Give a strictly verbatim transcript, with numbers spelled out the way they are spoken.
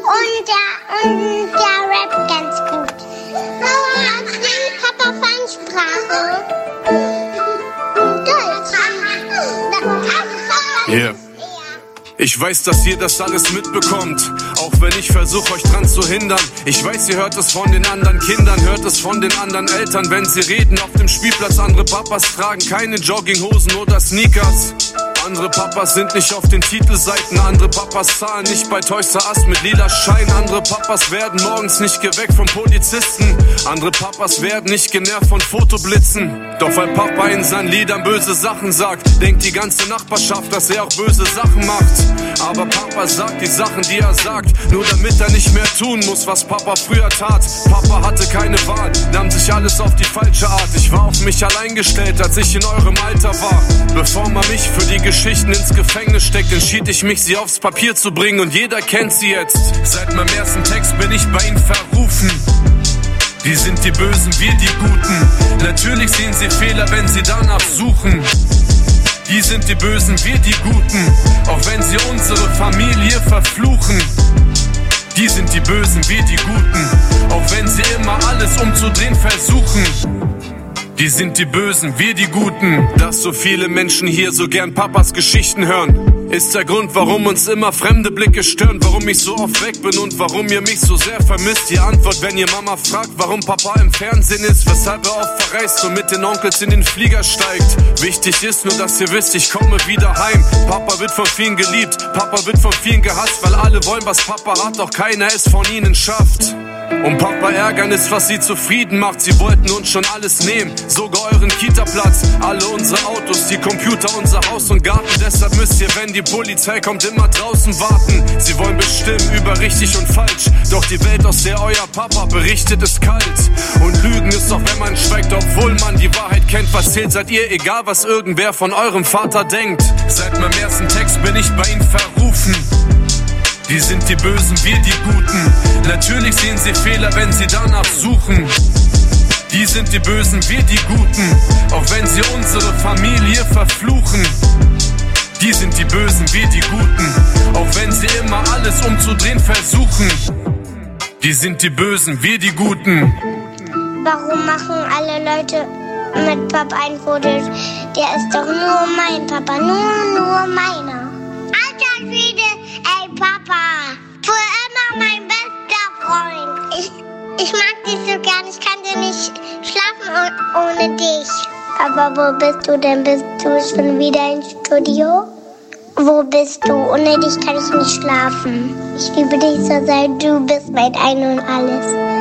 Und der, und der rappt ganz gut. Mama, singt Papa Fansprache. Deutsch. Yeah. Ich weiß, dass ihr das alles mitbekommt, auch wenn ich versuche, euch dran zu hindern. Ich weiß, ihr hört es von den anderen Kindern, hört es von den anderen Eltern, wenn sie reden auf dem Spielplatz. Andere Papas tragen keine Jogginghosen oder Sneakers. Andere Papas sind nicht auf den Titelseiten, andere Papas zahlen nicht bei Toys R Us mit lila Schein. Andere Papas werden morgens nicht geweckt vom Polizisten, andere Papas werden nicht genervt von Fotoblitzen. Doch weil Papa in seinen Liedern böse Sachen sagt, denkt die ganze Nachbarschaft, dass er auch böse Sachen macht. Aber Papa sagt die Sachen, die er sagt, nur damit er nicht mehr tun muss, was Papa früher tat. Papa hatte keine Wahl, nahm sich alles auf die falsche Art. Ich war auf mich allein gestellt, als ich in eurem Alter war. Bevor man mich für die Geschichten ins Gefängnis steckt, entschied ich mich, sie aufs Papier zu bringen, und jeder kennt sie jetzt. Seit meinem ersten Text bin ich bei ihnen verrufen. Die sind die Bösen, wir die Guten. Natürlich sehen sie Fehler, wenn sie danach suchen. Die sind die Bösen, wir die Guten, auch wenn sie unsere Familie verfluchen. Die sind die Bösen, wir die Guten, auch wenn sie immer alles umzudrehen versuchen. Die sind die Bösen, wir die Guten. Dass so viele Menschen hier so gern Papas Geschichten hören, ist der Grund, warum uns immer fremde Blicke stören, warum ich so oft weg bin und warum ihr mich so sehr vermisst. Die Antwort, wenn ihr Mama fragt, warum Papa im Fernsehen ist, weshalb er oft verreist und mit den Onkels in den Flieger steigt. Wichtig ist nur, dass ihr wisst, ich komme wieder heim. Papa wird von vielen geliebt, Papa wird von vielen gehasst, weil alle wollen, was Papa hat, doch keiner es von ihnen schafft. Und Papa ärgern ist, was sie zufrieden macht. Sie wollten uns schon alles nehmen, sogar euren Kita-Platz, alle unsere Autos, die Computer, unser Haus und Garten. Deshalb müsst ihr, wenn die Polizei kommt, immer draußen warten. Sie wollen bestimmen über richtig und falsch, doch die Welt, aus der euer Papa berichtet, ist kalt. Und Lügen ist doch, wenn man schweigt, obwohl man die Wahrheit kennt. Was zählt, seid ihr, egal was irgendwer von eurem Vater denkt. Seit meinem ersten Text bin ich bei ihnen verrufen. Die sind die Bösen, wir die Guten. Natürlich sehen sie Fehler, wenn sie danach suchen. Die sind die Bösen, wir die Guten, auch wenn sie unsere Familie verfluchen. Die sind die Bösen, wir die Guten, auch wenn sie immer alles umzudrehen versuchen. Die sind die Bösen, wir die Guten. Warum machen alle Leute mit Papa ein Foto? Der ist doch nur mein Papa, nur, nur meiner. Alter Schwede, ey Papa, für immer mein bester Freund. Ich, ich mag dich so gern, ich kann dir nicht schlafen ohne dich. Aber wo bist du denn? Bist du schon wieder im Studio? Wo bist du? Ohne dich kann ich nicht schlafen. Ich liebe dich so sehr, du bist mein Ein und Alles.